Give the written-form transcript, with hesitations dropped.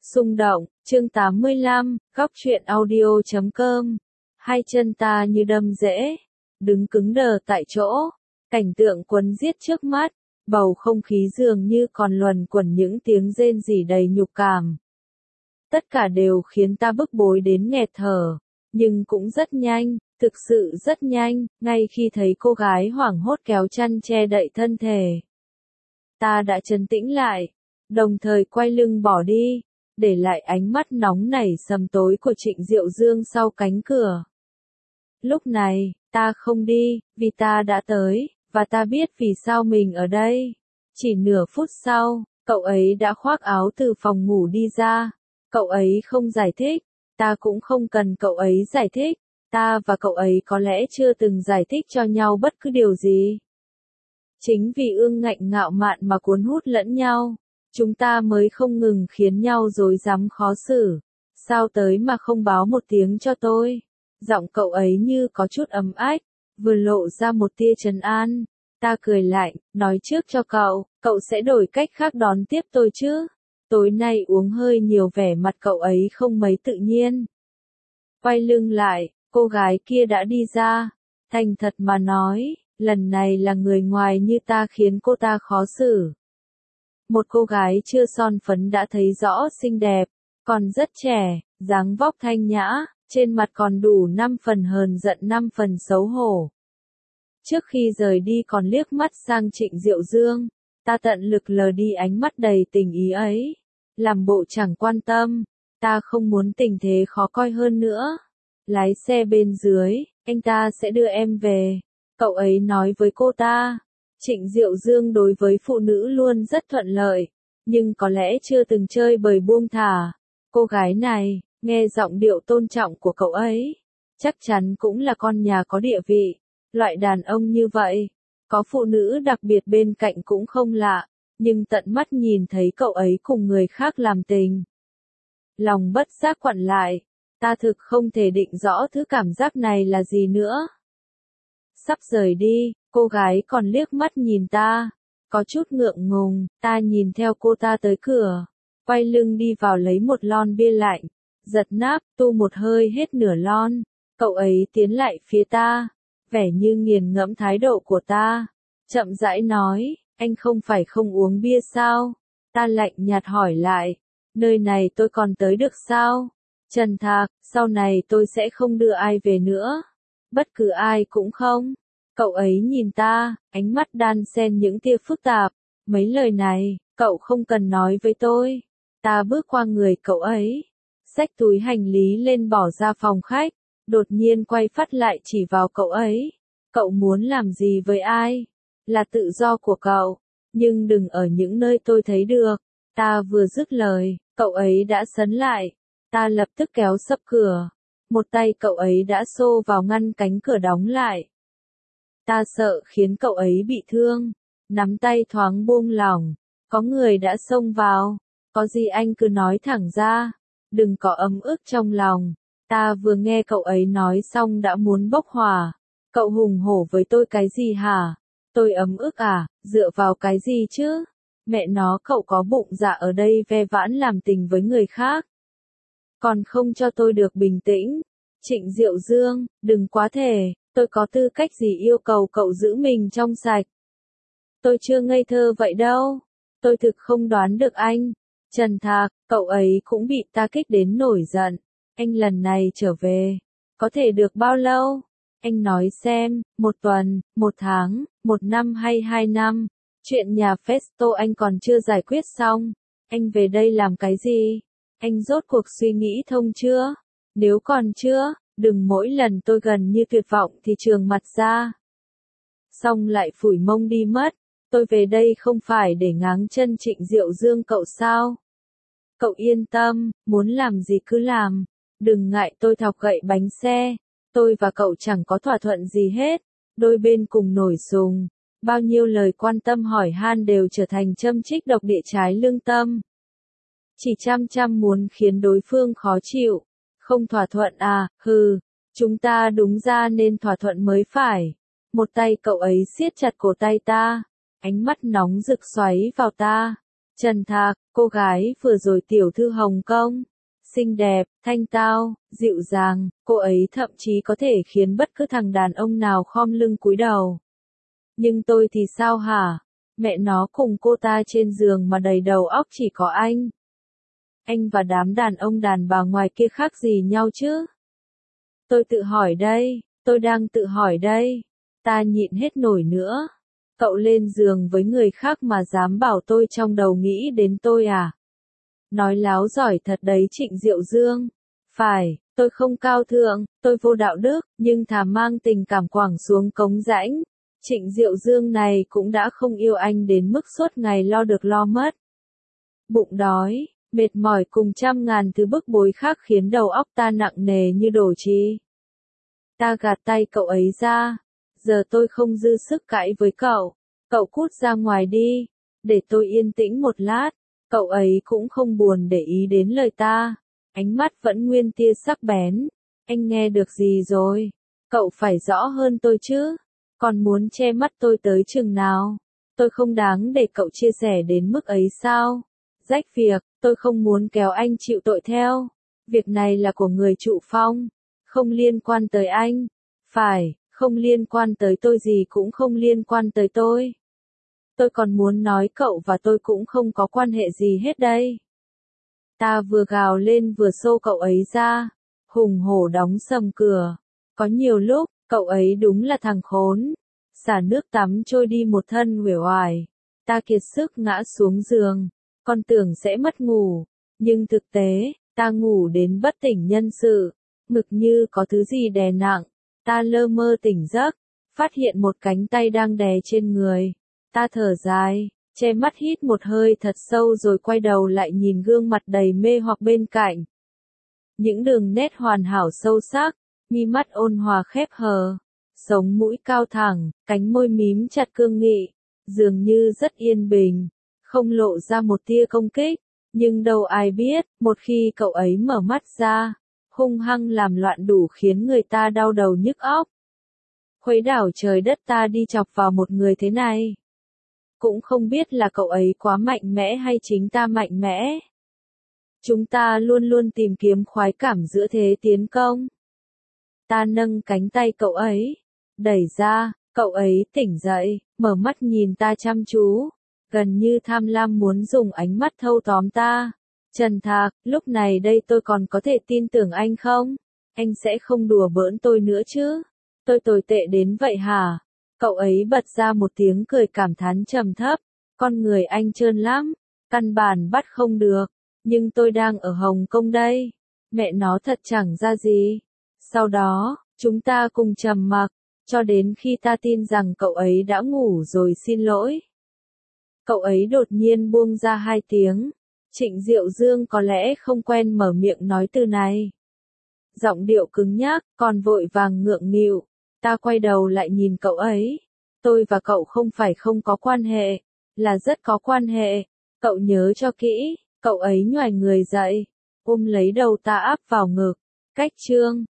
Xung động, chương 85, góc truyện audio.com. Hai chân ta như đâm rễ, đứng cứng đờ tại chỗ, cảnh tượng quấn giết trước mắt, bầu không khí dường như còn luẩn quẩn những tiếng rên rỉ đầy nhục cảm. Tất cả đều khiến ta bức bối đến nghẹt thở, nhưng cũng rất nhanh, thực sự rất nhanh, ngay khi thấy cô gái hoảng hốt kéo chăn che đậy thân thể. Ta đã trấn tĩnh lại, đồng thời quay lưng bỏ đi, để lại ánh mắt nóng nảy sầm tối của Trịnh Diệu Dương sau cánh cửa. Lúc này, ta không đi, vì ta đã tới, và ta biết vì sao mình ở đây. Chỉ nửa phút sau, cậu ấy đã khoác áo từ phòng ngủ đi ra. Cậu ấy không giải thích, ta cũng không cần cậu ấy giải thích, ta và cậu ấy có lẽ chưa từng giải thích cho nhau bất cứ điều gì. Chính vì ương ngạnh ngạo mạn mà cuốn hút lẫn nhau, chúng ta mới không ngừng khiến nhau rối rắm khó xử. Sao tới mà không báo một tiếng cho tôi? Giọng cậu ấy như có chút ấm ách, vừa lộ ra một tia trấn an. Ta cười lạnh, nói trước cho cậu sẽ đổi cách khác đón tiếp tôi chứ? Tối nay uống hơi nhiều, vẻ mặt cậu ấy không mấy tự nhiên. Quay lưng lại, cô gái kia đã đi ra. Thành thật mà nói, lần này là người ngoài như ta khiến cô ta khó xử. Một cô gái chưa son phấn đã thấy rõ xinh đẹp, còn rất trẻ, dáng vóc thanh nhã, trên mặt còn đủ 5 phần hờn giận 5 phần xấu hổ. Trước khi rời đi còn liếc mắt sang Trịnh Diệu Dương, ta tận lực lờ đi ánh mắt đầy tình ý ấy, làm bộ chẳng quan tâm, ta không muốn tình thế khó coi hơn nữa. Lái xe bên dưới, anh ta sẽ đưa em về, cậu ấy nói với cô ta. Trịnh Diệu Dương đối với phụ nữ luôn rất thuận lợi, nhưng có lẽ chưa từng chơi bời buông thả. Cô gái này, nghe giọng điệu tôn trọng của cậu ấy, chắc chắn cũng là con nhà có địa vị. Loại đàn ông như vậy, có phụ nữ đặc biệt bên cạnh cũng không lạ, nhưng tận mắt nhìn thấy cậu ấy cùng người khác làm tình. Lòng bất giác quặn lại, ta thực không thể định rõ thứ cảm giác này là gì nữa. Sắp rời đi, cô gái còn liếc mắt nhìn ta, có chút ngượng ngùng, ta nhìn theo cô ta tới cửa, quay lưng đi vào lấy một lon bia lạnh, giật nắp, tu một hơi hết nửa lon. Cậu ấy tiến lại phía ta, vẻ như nghiền ngẫm thái độ của ta, chậm rãi nói, anh không phải không uống bia sao? Ta lạnh nhạt hỏi lại, nơi này tôi còn tới được sao? Trần Thạc, sau này tôi sẽ không đưa ai về nữa. Bất cứ ai cũng không. Cậu ấy nhìn ta, ánh mắt đan xen những tia phức tạp. Mấy lời này, cậu không cần nói với tôi. Ta bước qua người cậu ấy, xách túi hành lý lên bỏ ra phòng khách, đột nhiên quay phát lại chỉ vào cậu ấy. Cậu muốn làm gì với ai? Là tự do của cậu, nhưng đừng ở những nơi tôi thấy được. Ta vừa dứt lời, cậu ấy đã sấn lại. Ta lập tức kéo sập cửa. Một tay cậu ấy đã xô vào ngăn cánh cửa đóng lại. Ta sợ khiến cậu ấy bị thương. Nắm tay thoáng buông lỏng. Có người đã xông vào. Có gì anh cứ nói thẳng ra. Đừng có ấm ức trong lòng. Ta vừa nghe cậu ấy nói xong đã muốn bốc hỏa. Cậu hùng hổ với tôi cái gì hả? Tôi ấm ức à? Dựa vào cái gì chứ? Mẹ nó, cậu có bụng dạ ở đây ve vãn làm tình với người khác. Còn không cho tôi được bình tĩnh. Trịnh Diệu Dương, đừng quá thể, tôi có tư cách gì yêu cầu cậu giữ mình trong sạch. Tôi chưa ngây thơ vậy đâu. Tôi thực không đoán được anh. Trần Thạc, cậu ấy cũng bị ta kích đến nổi giận. Anh lần này trở về, có thể được bao lâu? Anh nói xem, 1 tuần, 1 tháng, 1 năm hay 2 năm? Chuyện nhà Festo anh còn chưa giải quyết xong. Anh về đây làm cái gì? Anh rốt cuộc suy nghĩ thông chưa? Nếu còn chưa, đừng mỗi lần tôi gần như tuyệt vọng thì trường mặt ra. Xong lại phủi mông đi mất. Tôi về đây không phải để ngáng chân Trịnh Diệu Dương cậu sao? Cậu yên tâm, muốn làm gì cứ làm. Đừng ngại tôi thọc gậy bánh xe. Tôi và cậu chẳng có thỏa thuận gì hết. Đôi bên cùng nổi sùng. Bao nhiêu lời quan tâm hỏi han đều trở thành châm chích độc địa trái lương tâm. Chỉ chăm muốn khiến đối phương khó chịu. Không thỏa thuận à, hừ. Chúng ta đúng ra nên thỏa thuận mới phải. Một tay cậu ấy siết chặt cổ tay ta. Ánh mắt nóng rực xoáy vào ta. Trần Thạc, cô gái vừa rồi tiểu thư Hồng Kông. Xinh đẹp, thanh tao, dịu dàng, cô ấy thậm chí có thể khiến bất cứ thằng đàn ông nào khom lưng cúi đầu. Nhưng tôi thì sao hả? Mẹ nó cùng cô ta trên giường mà đầy đầu óc chỉ có anh. Anh và đám đàn ông đàn bà ngoài kia khác gì nhau chứ? Tôi tự hỏi đây, tôi đang tự hỏi đây. Ta nhịn hết nổi nữa. Cậu lên giường với người khác mà dám bảo tôi trong đầu nghĩ đến tôi à? Nói láo giỏi thật đấy Trịnh Diệu Dương. Phải, tôi không cao thượng, tôi vô đạo đức, nhưng thà mang tình cảm quẳng xuống cống rãnh. Trịnh Diệu Dương này cũng đã không yêu anh đến mức suốt ngày lo được lo mất. Bụng đói, mệt mỏi cùng trăm ngàn thứ bức bối khác khiến đầu óc ta nặng nề như đổ trì. Ta gạt tay cậu ấy ra. Giờ tôi không dư sức cãi với cậu. Cậu cút ra ngoài đi. Để tôi yên tĩnh một lát. Cậu ấy cũng không buồn để ý đến lời ta. Ánh mắt vẫn nguyên tia sắc bén. Anh nghe được gì rồi? Cậu phải rõ hơn tôi chứ. Còn muốn che mắt tôi tới chừng nào? Tôi không đáng để cậu chia sẻ đến mức ấy sao? Rách việc, tôi không muốn kéo anh chịu tội theo. Việc này là của người trụ phong. Không liên quan tới anh. Phải, không liên quan tới tôi gì cũng không liên quan tới tôi. Tôi còn muốn nói cậu và tôi cũng không có quan hệ gì hết đây. Ta vừa gào lên vừa xô cậu ấy ra. Hùng hổ đóng sầm cửa. Có nhiều lúc, cậu ấy đúng là thằng khốn. Xả nước tắm trôi đi một thân uể oải. Ta kiệt sức ngã xuống giường. Con tưởng sẽ mất ngủ. Nhưng thực tế, ta ngủ đến bất tỉnh nhân sự. Ngực như có thứ gì đè nặng. Ta lơ mơ tỉnh giấc. Phát hiện một cánh tay đang đè trên người. Ta thở dài, che mắt hít một hơi thật sâu rồi quay đầu lại nhìn gương mặt đầy mê hoặc bên cạnh. Những đường nét hoàn hảo sâu sắc, mi mắt ôn hòa khép hờ, sống mũi cao thẳng, cánh môi mím chặt cương nghị, dường như rất yên bình, không lộ ra một tia công kích. Nhưng đâu ai biết, một khi cậu ấy mở mắt ra, hung hăng làm loạn đủ khiến người ta đau đầu nhức óc. Khuấy đảo trời đất ta đi chọc vào một người thế này. Cũng không biết là cậu ấy quá mạnh mẽ hay chính ta mạnh mẽ. Chúng ta luôn luôn tìm kiếm khoái cảm giữa thế tiến công. Ta nâng cánh tay cậu ấy, đẩy ra, cậu ấy tỉnh dậy, mở mắt nhìn ta chăm chú, gần như tham lam muốn dùng ánh mắt thâu tóm ta. Trần Thạc, lúc này đây tôi còn có thể tin tưởng anh không? Anh sẽ không đùa bỡn tôi nữa chứ? Tôi tồi tệ đến vậy hả? Cậu ấy bật ra một tiếng cười cảm thán trầm thấp. Con người anh trơn lắm, căn bản bắt không được. Nhưng tôi đang ở Hồng Kông đây. Mẹ nó thật chẳng ra gì. Sau đó, chúng ta cùng trầm mặc, cho đến khi ta tin rằng cậu ấy đã ngủ rồi xin lỗi. Cậu ấy đột nhiên buông ra hai tiếng. Trịnh Diệu Dương có lẽ không quen mở miệng nói từ này. Giọng điệu cứng nhắc, còn vội vàng ngượng nghịu. Ta quay đầu lại nhìn cậu ấy. Tôi và cậu không phải không có quan hệ, là rất có quan hệ. Cậu nhớ cho kỹ. Cậu ấy nhoài người dậy, ôm lấy đầu ta áp vào ngực. Cách chương